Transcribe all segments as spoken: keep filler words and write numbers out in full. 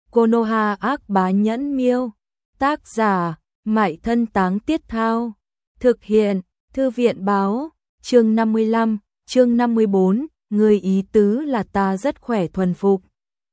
Konoha ác bá nhẫn miêu. Tác giả, Mại Thân Táng Tiết Thao. Thực hiện, Thư viện báo. Chương năm mươi lăm, chương năm mươi bốn, người ý tứ là ta rất khỏe thuần phục.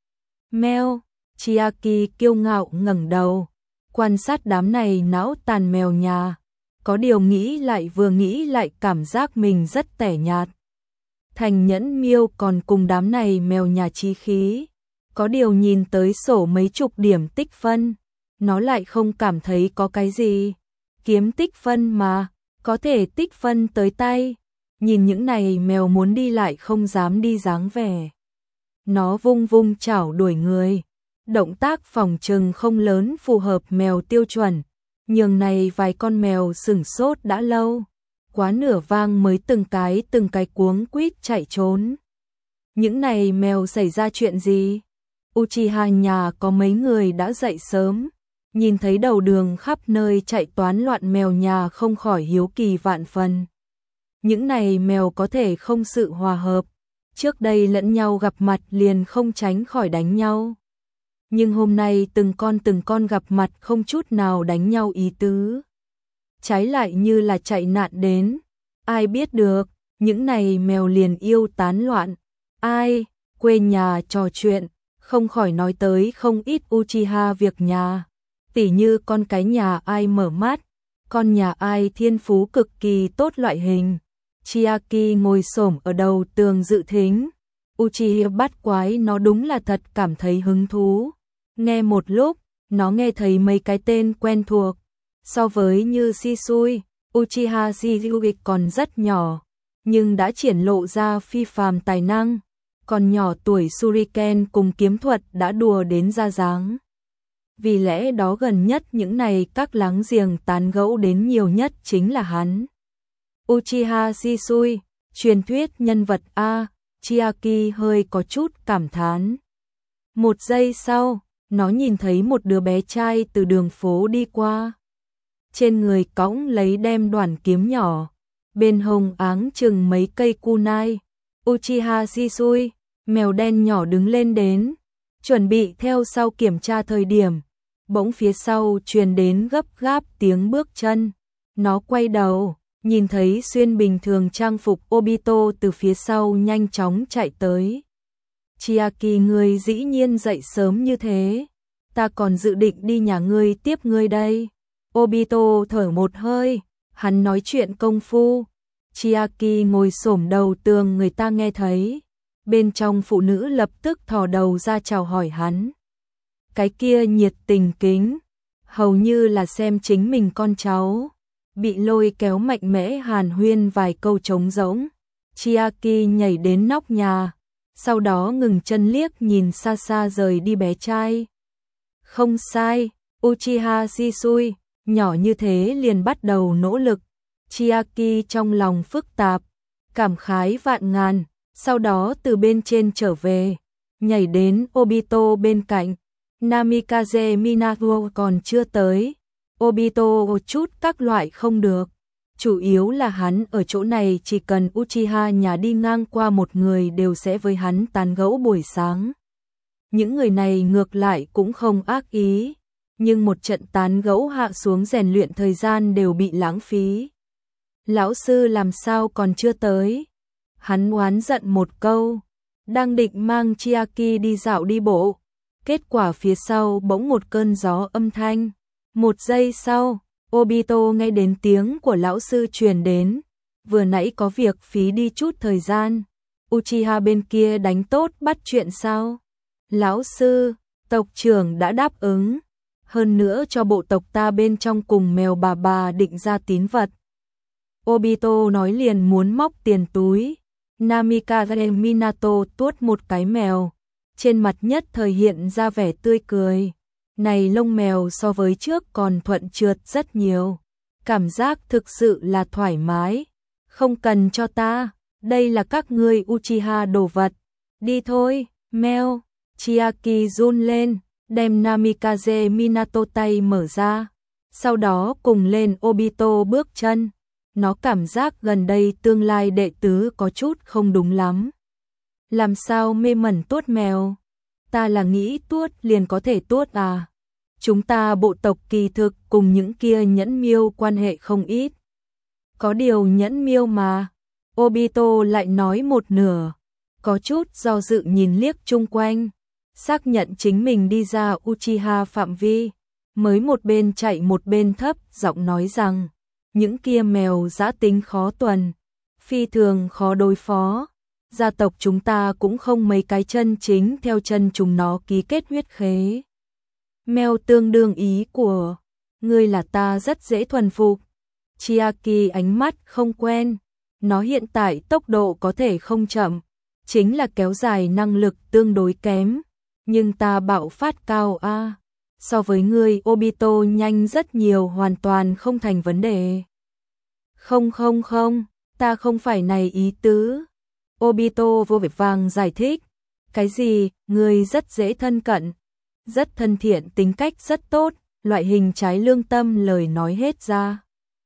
Mèo, Chiaki kiêu ngạo ngẩng đầu, quan sát đám này não tàn mèo nhà. Có điều nghĩ lại vừa nghĩ lại cảm giác mình rất tẻ nhạt. Thành nhẫn miêu còn cùng đám này mèo nhà chí khí. Có điều nhìn tới sổ mấy chục điểm tích phân, nó lại không cảm thấy có cái gì. Kiếm tích phân mà, có thể tích phân tới tay. Nhìn những này mèo muốn đi lại không dám đi dáng vẻ. Nó vung vung chảo đuổi người. Động tác phòng trừng không lớn phù hợp mèo tiêu chuẩn. Nhường này vài con mèo sửng sốt đã lâu. Quá nửa vang mới từng cái từng cái cuống quýt chạy trốn. Những này mèo xảy ra chuyện gì? Uchiha nhà có mấy người đã dậy sớm. Nhìn thấy đầu đường khắp nơi chạy toán loạn mèo nhà không khỏi hiếu kỳ vạn phần. Những này mèo có thể không sự hòa hợp. Trước đây lẫn nhau gặp mặt liền không tránh khỏi đánh nhau. Nhưng hôm nay từng con từng con gặp mặt không chút nào đánh nhau ý tứ. Trái lại như là chạy nạn đến. Ai biết được, những này mèo liền yêu tán loạn. Ai, quê nhà trò chuyện, không khỏi nói tới không ít Uchiha việc nhà. Tỉ như con cái nhà ai mở mắt, con nhà ai thiên phú cực kỳ tốt loại hình. Chiaki ngồi xổm ở đầu tường dự thính. Uchiha bắt quái nó đúng là thật cảm thấy hứng thú. Nghe một lúc, nó nghe thấy mấy cái tên quen thuộc. So với như Shisui, Uchiha Shizuki còn rất nhỏ, nhưng đã triển lộ ra phi phàm tài năng. Còn nhỏ tuổi Shuriken cùng kiếm thuật đã đùa đến ra dáng. Vì lẽ đó gần nhất những này các láng giềng tán gẫu đến nhiều nhất chính là hắn. Uchiha Shisui, truyền thuyết nhân vật A, Chiaki hơi có chút cảm thán. Một giây sau, nó nhìn thấy một đứa bé trai từ đường phố đi qua. Trên người cõng lấy đem đoàn kiếm nhỏ, bên hông áng chừng mấy cây kunai. Uchiha Shisui, mèo đen nhỏ đứng lên đến, chuẩn bị theo sau kiểm tra thời điểm. Bỗng phía sau truyền đến gấp gáp tiếng bước chân. Nó quay đầu, nhìn thấy xuyên bình thường trang phục Obito từ phía sau nhanh chóng chạy tới. Chiaki, ngươi dĩ nhiên dậy sớm như thế. Ta còn dự định đi nhà ngươi tiếp ngươi đây. Obito thở một hơi, hắn nói chuyện công phu. Chiaki ngồi xổm đầu tường người ta nghe thấy. Bên trong phụ nữ lập tức thò đầu ra chào hỏi hắn. Cái kia nhiệt tình kính, hầu như là xem chính mình con cháu. Bị lôi kéo mạnh mẽ hàn huyên vài câu trống rỗng. Chiaki nhảy đến nóc nhà, sau đó ngừng chân liếc nhìn xa xa rời đi bé trai. Không sai, Uchiha Shisui, nhỏ như thế liền bắt đầu nỗ lực. Chiaki trong lòng phức tạp, cảm khái vạn ngàn, sau đó từ bên trên trở về, nhảy đến Obito bên cạnh. Namikaze Minato còn chưa tới. Obito chút các loại không được. Chủ yếu là hắn ở chỗ này chỉ cần Uchiha nhà đi ngang qua một người đều sẽ với hắn tán gẫu buổi sáng. Những người này ngược lại cũng không ác ý, nhưng một trận tán gẫu hạ xuống rèn luyện thời gian đều bị lãng phí. Lão sư làm sao còn chưa tới? Hắn oán giận một câu, đang định mang Chiaki đi dạo đi bộ. Kết quả phía sau bỗng một cơn gió âm thanh. Một giây sau, Obito nghe đến tiếng của lão sư truyền đến. Vừa nãy có việc phí đi chút thời gian. Uchiha bên kia đánh tốt bắt chuyện sao? Lão sư, tộc trưởng đã đáp ứng. Hơn nữa cho bộ tộc ta bên trong cùng mèo bà bà định ra tín vật. Obito nói liền muốn móc tiền túi. Namikaze Minato tuốt một cái mèo. Trên mặt nhất thời hiện ra vẻ tươi cười. Này lông mèo so với trước còn thuận trượt rất nhiều. Cảm giác thực sự là thoải mái. Không cần cho ta, đây là các ngươi Uchiha đồ vật. Đi thôi, mèo. Chiaki run lên, đem Namikaze Minato tay mở ra. Sau đó cùng lên Obito bước chân. Nó cảm giác gần đây tương lai đệ tứ có chút không đúng lắm. Làm sao mê mẩn tuốt mèo? Ta là nghĩ tuốt liền có thể tuốt à? Chúng ta bộ tộc kỳ thực cùng những kia nhẫn miêu quan hệ không ít. Có điều nhẫn miêu mà. Obito lại nói một nửa, có chút do dự nhìn liếc chung quanh, xác nhận chính mình đi ra Uchiha phạm vi, mới một bên chạy một bên thấp giọng nói rằng, những kia mèo dã tính khó tuần, phi thường khó đối phó, gia tộc chúng ta cũng không mấy cái chân chính theo chân chúng nó ký kết huyết khế. Mèo tương đương ý của ngươi là ta rất dễ thuần phục. Chiaki ánh mắt không quen, nó hiện tại tốc độ có thể không chậm, chính là kéo dài năng lực tương đối kém, nhưng ta bạo phát cao a. À. So với ngươi Obito nhanh rất nhiều, hoàn toàn không thành vấn đề. Không không không, ta không phải này ý tứ. Obito vô vẻ vàng giải thích. Cái gì, ngươi rất dễ thân cận, rất thân thiện, tính cách rất tốt, loại hình trái lương tâm lời nói hết ra.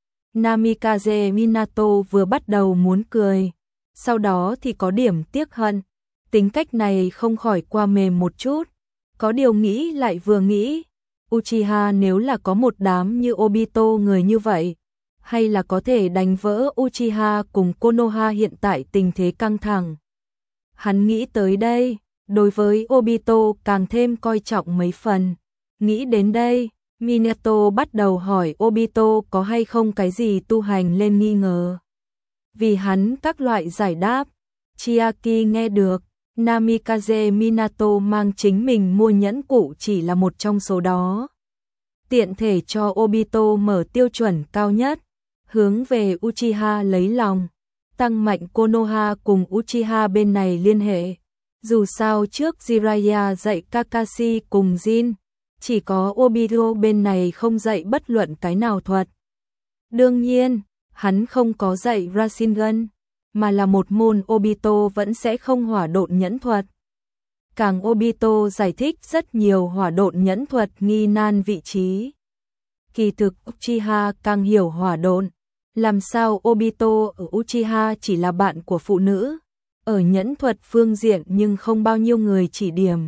Namikaze Minato vừa bắt đầu muốn cười, sau đó thì có điểm tiếc hận, tính cách này không khỏi qua mềm một chút, có điều nghĩ lại vừa nghĩ, Uchiha nếu là có một đám như Obito người như vậy, hay là có thể đánh vỡ Uchiha cùng Konoha hiện tại tình thế căng thẳng. Hắn nghĩ tới đây, đối với Obito càng thêm coi trọng mấy phần, nghĩ đến đây, Minato bắt đầu hỏi Obito có hay không cái gì tu hành lên nghi ngờ. Vì hắn các loại giải đáp, Chiaki nghe được, Namikaze Minato mang chính mình mua nhẫn cụ chỉ là một trong số đó. Tiện thể cho Obito mở tiêu chuẩn cao nhất, hướng về Uchiha lấy lòng, tăng mạnh Konoha cùng Uchiha bên này liên hệ. Dù sao trước Jiraiya dạy Kakashi cùng Jin, chỉ có Obito bên này không dạy bất luận cái nào thuật. Đương nhiên, hắn không có dạy Rasengan, mà là một môn Obito vẫn sẽ không hỏa độn nhẫn thuật. Càng Obito giải thích rất nhiều hỏa độn nhẫn thuật nghi nan vị trí. Kỳ thực Uchiha càng hiểu hỏa độn, làm sao Obito ở Uchiha chỉ là bạn của phụ nữ, ở nhẫn thuật phương diện nhưng không bao nhiêu người chỉ điểm.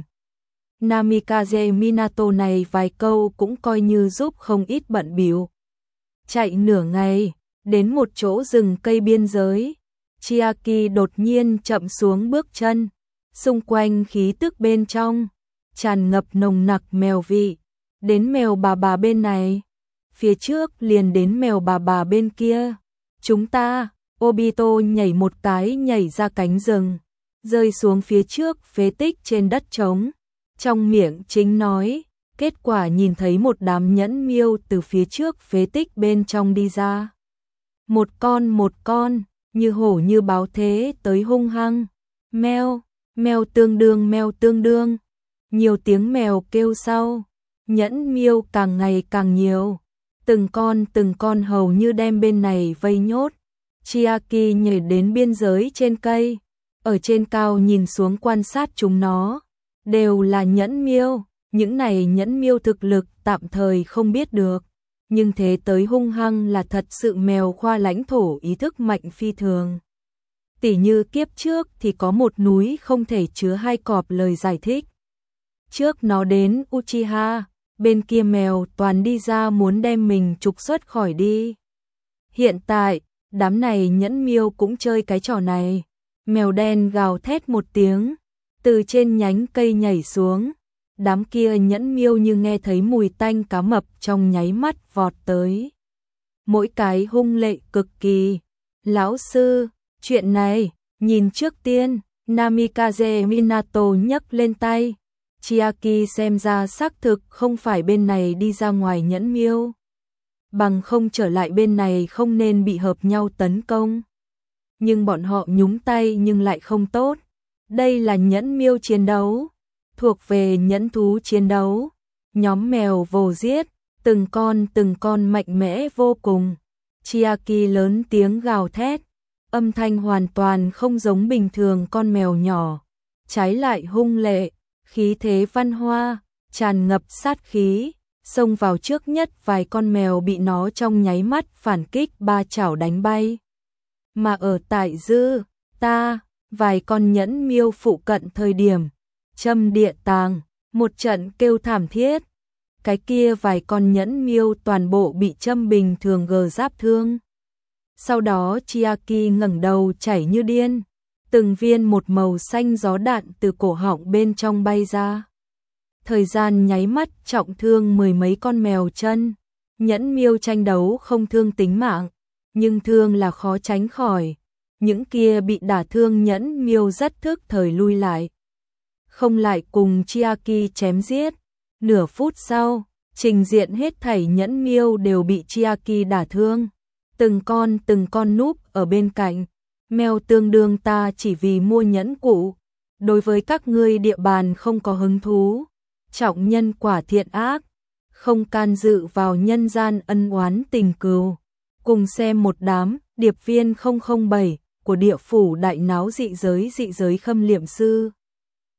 Namikaze Minato này vài câu cũng coi như giúp không ít bận bịu. Chạy nửa ngày, đến một chỗ rừng cây biên giới, Chiaki đột nhiên chậm xuống bước chân, xung quanh khí tức bên trong tràn ngập nồng nặc mèo vị, đến mèo bà bà bên này, phía trước liền đến mèo bà bà bên kia. Chúng ta, Obito nhảy một cái nhảy ra cánh rừng, rơi xuống phía trước phế tích trên đất trống. Trong miệng chính nói, kết quả nhìn thấy một đám nhẫn miêu từ phía trước phế tích bên trong đi ra. Một con một con, như hổ như báo thế tới hung hăng. Mèo, mèo tương đương mèo tương đương. Nhiều tiếng mèo kêu sau, nhẫn miêu càng ngày càng nhiều. Từng con từng con hầu như đem bên này vây nhốt. Chiaki nhảy đến biên giới trên cây, ở trên cao nhìn xuống quan sát chúng nó. Đều là nhẫn miêu, những này nhẫn miêu thực lực tạm thời không biết được, nhưng thế tới hung hăng là thật sự mèo khoa lãnh thổ ý thức mạnh phi thường. Tỉ như kiếp trước thì có một núi không thể chứa hai cọp lời giải thích. Trước nó đến Uchiha, bên kia mèo toàn đi ra muốn đem mình trục xuất khỏi đi. Hiện tại, đám này nhẫn miêu cũng chơi cái trò này. Mèo đen gào thét một tiếng, từ trên nhánh cây nhảy xuống, đám kia nhẫn miêu như nghe thấy mùi tanh cá mập trong nháy mắt vọt tới. Mỗi cái hung lệ cực kỳ. Lão sư, chuyện này, nhìn trước tiên, Namikaze Minato nhấc lên tay. Chiaki xem ra xác thực không phải bên này đi ra ngoài nhẫn miêu. Bằng không trở lại bên này không nên bị hợp nhau tấn công. Nhưng bọn họ nhúng tay nhưng lại không tốt. Đây là nhẫn miêu chiến đấu, thuộc về nhẫn thú chiến đấu. Nhóm mèo vồ giết, từng con từng con mạnh mẽ vô cùng. Chiaki lớn tiếng gào thét, âm thanh hoàn toàn không giống bình thường con mèo nhỏ, trái lại hung lệ, khí thế văn hoa, tràn ngập sát khí, xông vào trước nhất vài con mèo bị nó trong nháy mắt phản kích ba chảo đánh bay. Mà ở tại dư, ta, vài con nhẫn miêu phụ cận thời điểm, châm địa tàng, một trận kêu thảm thiết. Cái kia vài con nhẫn miêu toàn bộ bị châm bình thường gờ giáp thương. Sau đó Chiaki ngẩng đầu chảy như điên, từng viên một màu xanh gió đạn từ cổ họng bên trong bay ra. Thời gian nháy mắt trọng thương mười mấy con mèo chân. Nhẫn miêu tranh đấu không thương tính mạng, nhưng thương là khó tránh khỏi. Những kia bị đả thương nhẫn miêu rất thức thời lui lại, không lại cùng Chiaki chém giết. Nửa phút sau, trình diện hết thảy nhẫn miêu đều bị Chiaki đả thương. Từng con từng con núp ở bên cạnh. Mèo tương đương ta chỉ vì mua nhẫn cụ. Đối với các ngươi địa bàn không có hứng thú. Trọng nhân quả thiện ác. Không can dự vào nhân gian ân oán tình cừu. Cùng xem một đám điệp viên không không bảy của địa phủ đại náo dị giới dị giới khâm liệm sư.